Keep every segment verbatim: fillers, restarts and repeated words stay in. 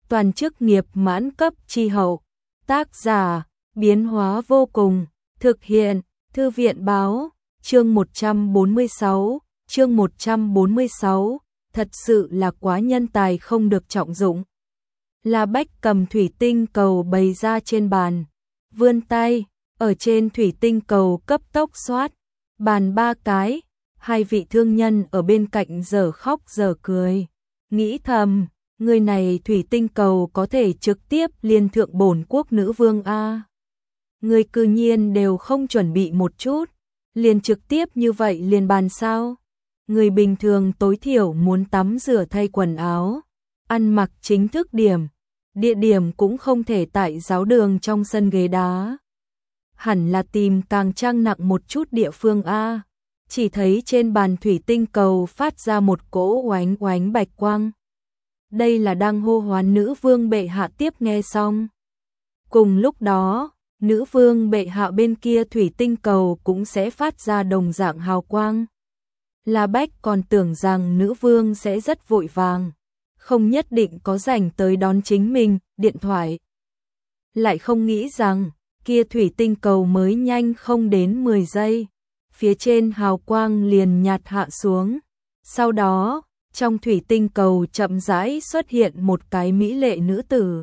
toàn chức nghiệp mãn cấp chi hậu. Tác giả, biến hóa vô cùng, thực hiện, Thư viện báo, chương một trăm bốn mươi sáu, chương một trăm bốn mươi sáu, thật sự là quá nhân tài không được trọng dụng. La Bách cầm thủy tinh cầu bày ra trên bàn, vươn tay, ở trên thủy tinh cầu cấp tốc xoát, bàn ba cái, hai vị thương nhân ở bên cạnh giờ khóc giờ cười, nghĩ thầm, người này thủy tinh cầu có thể trực tiếp liên thượng bổn quốc nữ vương a. Người cư nhiên đều không chuẩn bị một chút, liền trực tiếp như vậy liền bàn sao? Người bình thường tối thiểu muốn tắm rửa thay quần áo, ăn mặc chính thức điểm, địa điểm cũng không thể tại giáo đường trong sân ghế đá. Hẳn là tìm càng trang nặng một chút địa phương a. Chỉ thấy trên bàn thủy tinh cầu phát ra một cỗ oánh oánh bạch quang. Đây là đang hô hoán nữ vương bệ hạ tiếp nghe xong. Cùng lúc đó, nữ vương bệ hạ bên kia thủy tinh cầu cũng sẽ phát ra đồng dạng hào quang. La Bách còn tưởng rằng nữ vương sẽ rất vội vàng, không nhất định có rảnh tới đón chính mình, điện thoại. Lại không nghĩ rằng, kia thủy tinh cầu mới nhanh không đến mười giây, phía trên hào quang liền nhạt hạ xuống. Sau đó, trong thủy tinh cầu chậm rãi xuất hiện một cái mỹ lệ nữ tử.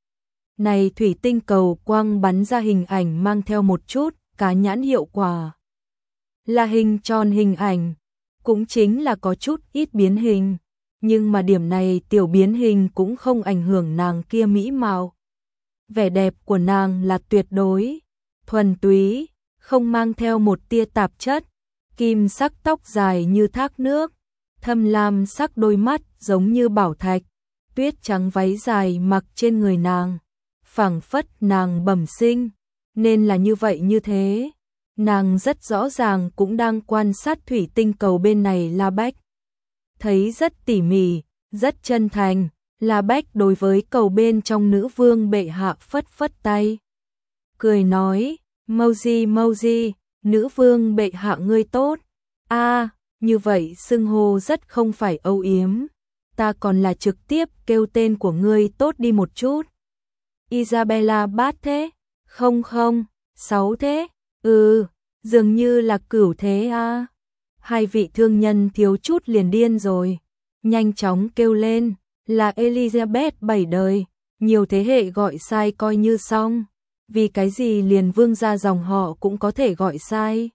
Này thủy tinh cầu quang bắn ra hình ảnh mang theo một chút cá nhãn hiệu quả. Là hình tròn hình ảnh, cũng chính là có chút ít biến hình, nhưng mà điểm này tiểu biến hình cũng không ảnh hưởng nàng kia mỹ mạo. Vẻ đẹp của nàng là tuyệt đối, thuần túy, không mang theo một tia tạp chất, kim sắc tóc dài như thác nước, thâm lam sắc đôi mắt giống như bảo thạch, tuyết trắng váy dài mặc trên người nàng, phảng phất nàng bẩm sinh, nên là như vậy như thế. Nàng rất rõ ràng cũng đang quan sát thủy tinh cầu bên này La Bách. Thấy rất tỉ mỉ, rất chân thành, La Bách đối với cầu bên trong nữ vương bệ hạ phất phất tay. Cười nói, Mouji Mouji, nữ vương bệ hạ ngươi tốt. A, như vậy xưng hô rất không phải âu yếm. Ta còn là trực tiếp kêu tên của ngươi tốt đi một chút. Isabella bát thế? Không không, sáu thế? Ừ, dường như là cửu thế a. Hai vị thương nhân thiếu chút liền điên rồi, nhanh chóng kêu lên, là Elizabeth bảy đời, nhiều thế hệ gọi sai coi như xong, vì cái gì liền vương gia dòng họ cũng có thể gọi sai.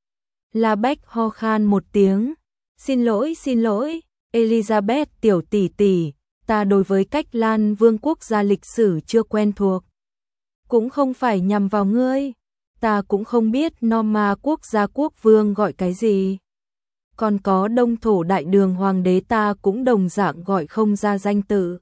La Bách ho khan một tiếng, xin lỗi xin lỗi, Elizabeth tiểu tỷ tỷ, ta đối với cách Lan Vương quốc gia lịch sử chưa quen thuộc, cũng không phải nhằm vào ngươi. Ta cũng không biết Norma quốc gia quốc vương gọi cái gì. Còn có Đông thổ đại đường hoàng đế ta cũng đồng dạng gọi không ra danh tự.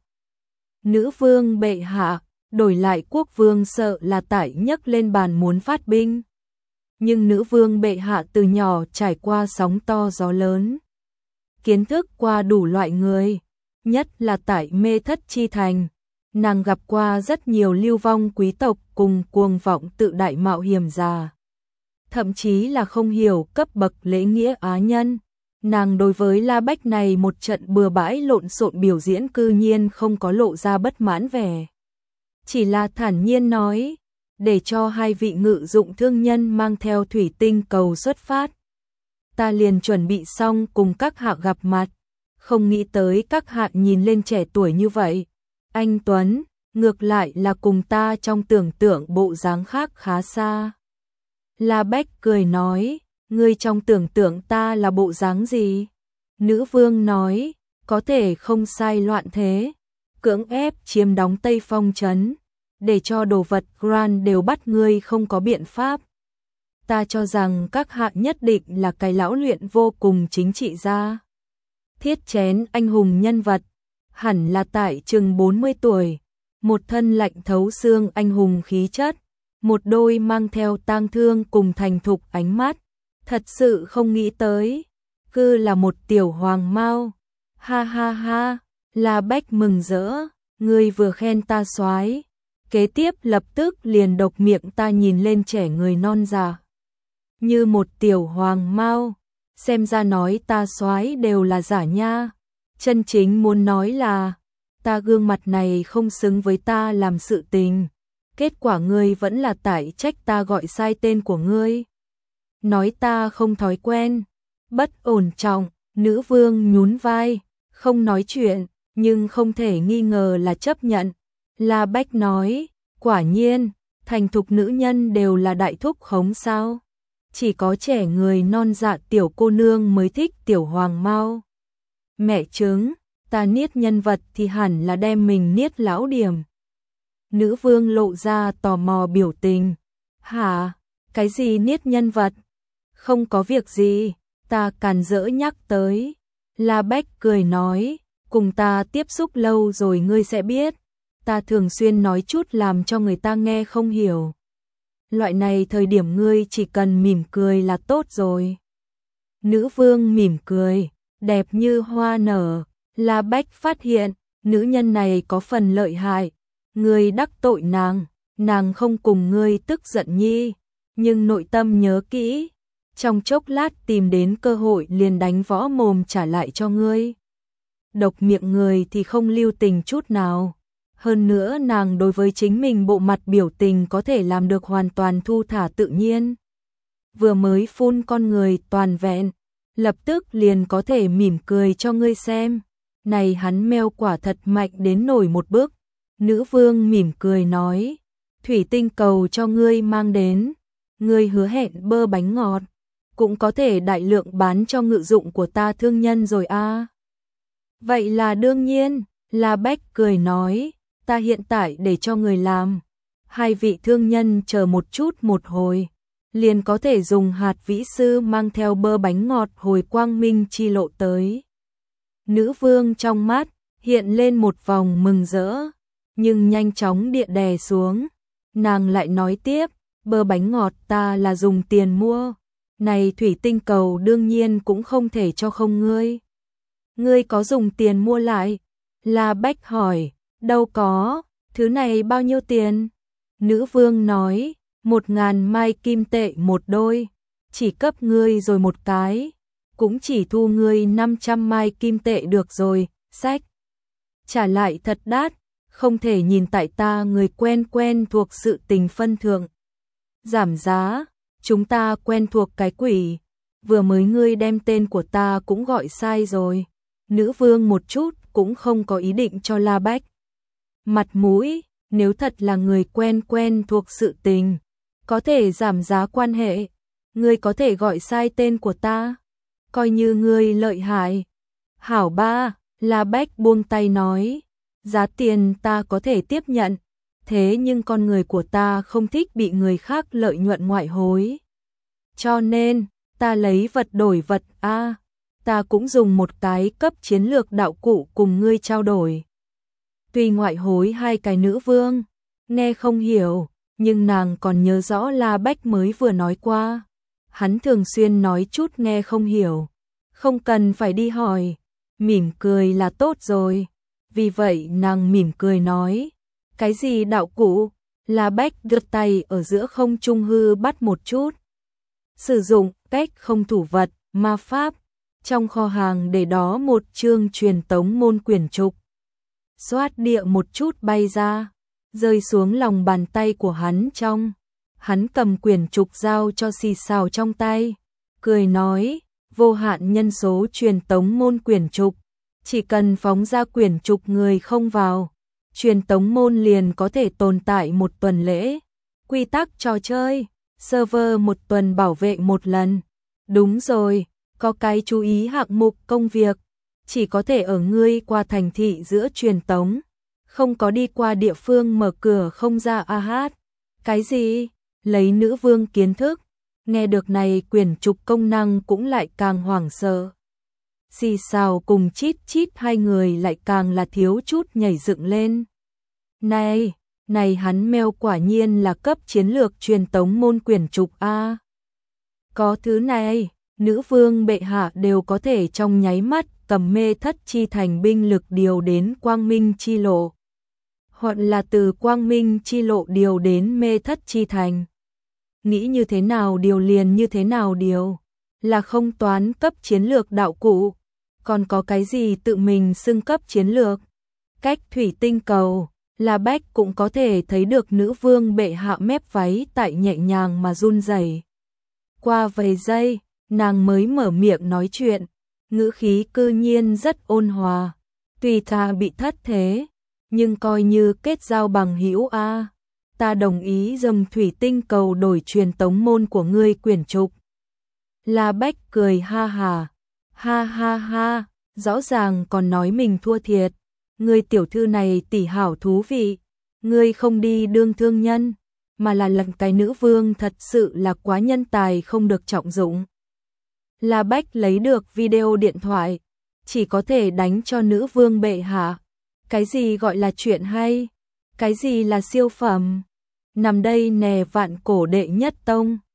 Nữ vương bệ hạ, đổi lại quốc vương sợ là tại nhấc lên bàn muốn phát binh. Nhưng nữ vương bệ hạ từ nhỏ trải qua sóng to gió lớn. Kiến thức qua đủ loại người, nhất là tại Mê Thất Chi Thành. Nàng gặp qua rất nhiều lưu vong quý tộc cùng cuồng vọng tự đại mạo hiểm giả. Thậm chí là không hiểu cấp bậc lễ nghĩa á nhân. Nàng đối với La Bách này một trận bừa bãi lộn xộn biểu diễn cư nhiên không có lộ ra bất mãn vẻ. Chỉ là thản nhiên nói, để cho hai vị ngự dụng thương nhân mang theo thủy tinh cầu xuất phát. Ta liền chuẩn bị xong cùng các hạ gặp mặt. Không nghĩ tới các hạ nhìn lên trẻ tuổi như vậy. Anh Tuấn, ngược lại là cùng ta trong tưởng tượng bộ dáng khác khá xa. La Bách cười nói, ngươi trong tưởng tượng ta là bộ dáng gì? Nữ vương nói, có thể không sai loạn thế, cưỡng ép chiếm đóng Tây Phong trấn, để cho đồ vật Grand đều bắt ngươi không có biện pháp. Ta cho rằng các hạ nhất định là cái lão luyện vô cùng chính trị gia. Thiết chén anh hùng nhân vật, hẳn là tại chừng bốn mươi tuổi, một thân lạnh thấu xương anh hùng khí chất, một đôi mang theo tang thương cùng thành thục ánh mắt, thật sự không nghĩ tới, cứ là một tiểu hoàng mao. Ha ha ha, La Bách mừng rỡ, ngươi vừa khen ta soái, kế tiếp lập tức liền độc miệng ta nhìn lên trẻ người non già. Như một tiểu hoàng mao, xem ra nói ta soái đều là giả nha. Chân chính muốn nói là, ta gương mặt này không xứng với ta làm sự tình. Kết quả ngươi vẫn là tại trách ta gọi sai tên của ngươi. Nói ta không thói quen, bất ổn trọng, nữ vương nhún vai, không nói chuyện, nhưng không thể nghi ngờ là chấp nhận. La Bách nói, quả nhiên, thành thục nữ nhân đều là đại thúc khống sao? Chỉ có trẻ người non dạ tiểu cô nương mới thích tiểu hoàng mao. Mẹ chứng, ta niết nhân vật thì hẳn là đem mình niết lão điểm. Nữ vương lộ ra tò mò biểu tình. Hả? Cái gì niết nhân vật? Không có việc gì, ta càn rỡ nhắc tới. La Bách cười nói, cùng ta tiếp xúc lâu rồi ngươi sẽ biết. Ta thường xuyên nói chút làm cho người ta nghe không hiểu. Loại này thời điểm ngươi chỉ cần mỉm cười là tốt rồi. Nữ vương mỉm cười, đẹp như hoa nở. La Bách phát hiện, nữ nhân này có phần lợi hại. Ngươi đắc tội nàng, nàng không cùng ngươi tức giận nhi. Nhưng nội tâm nhớ kỹ, trong chốc lát tìm đến cơ hội liền đánh võ mồm trả lại cho ngươi. Độc miệng người thì không lưu tình chút nào. Hơn nữa nàng đối với chính mình bộ mặt biểu tình có thể làm được hoàn toàn thu thả tự nhiên. Vừa mới phun con người toàn vẹn, lập tức liền có thể mỉm cười cho ngươi xem. Này hắn meo quả thật mạnh đến nổi một bước. Nữ vương mỉm cười nói, thủy tinh cầu cho ngươi mang đến. Ngươi hứa hẹn bơ bánh ngọt, cũng có thể đại lượng bán cho ngự dụng của ta thương nhân rồi a. À. Vậy là đương nhiên, La Bách cười nói, ta hiện tại để cho người làm. Hai vị thương nhân chờ một chút một hồi, liền có thể dùng hạt vĩ sư mang theo bơ bánh ngọt hồi quang minh chi lộ tới. Nữ vương trong mắt, hiện lên một vòng mừng rỡ, nhưng nhanh chóng địa đè xuống. Nàng lại nói tiếp, bơ bánh ngọt ta là dùng tiền mua. Này thủy tinh cầu đương nhiên cũng không thể cho không ngươi. Ngươi có dùng tiền mua lại? La Bách hỏi, đâu có, thứ này bao nhiêu tiền? Nữ vương nói, một ngàn mai kim tệ một đôi, chỉ cấp ngươi rồi một cái, cũng chỉ thu ngươi năm trăm mai kim tệ được rồi, sách. Trả lại thật đắt, không thể nhìn tại ta người quen quen thuộc sự tình phân thượng. Giảm giá, chúng ta quen thuộc cái quỷ, vừa mới ngươi đem tên của ta cũng gọi sai rồi. Nữ vương một chút cũng không có ý định cho La Bách mặt mũi, nếu thật là người quen quen thuộc sự tình, có thể giảm giá quan hệ, ngươi có thể gọi sai tên của ta, coi như ngươi lợi hại. Hảo ba, La Bách buông tay nói, giá tiền ta có thể tiếp nhận, thế nhưng con người của ta không thích bị người khác lợi nhuận ngoại hối. Cho nên, ta lấy vật đổi vật a, à, ta cũng dùng một cái cấp chiến lược đạo cụ cùng ngươi trao đổi. Tuy ngoại hối hai cái nữ vương, nghe không hiểu, nhưng nàng còn nhớ rõ La Bách mới vừa nói qua. Hắn thường xuyên nói chút nghe không hiểu, không cần phải đi hỏi, mỉm cười là tốt rồi. Vì vậy nàng mỉm cười nói, cái gì đạo cụ? La Bách đưa tay ở giữa không trung hư bắt một chút. Sử dụng cách không thủ vật, ma pháp, trong kho hàng để đó một chương truyền tống môn quyển trục. Xoát địa một chút bay ra, rơi xuống lòng bàn tay của hắn trong. Hắn cầm quyển trục giao cho xì xào trong tay, cười nói, vô hạn nhân số truyền tống môn quyển trục, chỉ cần phóng ra quyển trục người không vào, truyền tống môn liền có thể tồn tại một tuần lễ. Quy tắc trò chơi, server một tuần bảo vệ một lần. Đúng rồi, có cái chú ý hạng mục công việc, chỉ có thể ở ngươi qua thành thị giữa truyền tống, không có đi qua địa phương mở cửa không ra a hát. Cái gì? Lấy nữ vương kiến thức, nghe được này quyển trục công năng cũng lại càng hoảng sợ. Xì xào cùng chít chít hai người lại càng là thiếu chút nhảy dựng lên. Này, này hắn meo quả nhiên là cấp chiến lược truyền tống môn quyển trục a. Có thứ này, nữ vương bệ hạ đều có thể trong nháy mắt cầm mê thất chi thành binh lực điều đến quang minh chi lộ, hoặc là từ quang minh chi lộ điều đến mê thất chi thành. Nghĩ như thế nào điều liền như thế nào điều, là không toán cấp chiến lược đạo cụ, còn có cái gì tự mình xưng cấp chiến lược. Cách thủy tinh cầu, La Bách cũng có thể thấy được nữ vương bệ hạ mép váy tại nhẹ nhàng mà run rẩy. Qua vài giây, nàng mới mở miệng nói chuyện, ngữ khí cư nhiên rất ôn hòa. Tùy ta bị thất thế, nhưng coi như kết giao bằng hữu a. Ta đồng ý dùng thủy tinh cầu đổi truyền tống môn của ngươi quyển trục. La Bách cười ha hà, ha ha ha, rõ ràng còn nói mình thua thiệt. Ngươi tiểu thư này tỷ hảo thú vị, ngươi không đi đương thương nhân, mà là lần cái nữ vương thật sự là quá nhân tài không được trọng dụng. La Bách lấy được video điện thoại, chỉ có thể đánh cho nữ vương bệ hạ. Cái gì gọi là chuyện hay? Cái gì là siêu phẩm? Nằm đây nè vạn cổ đệ nhất tông.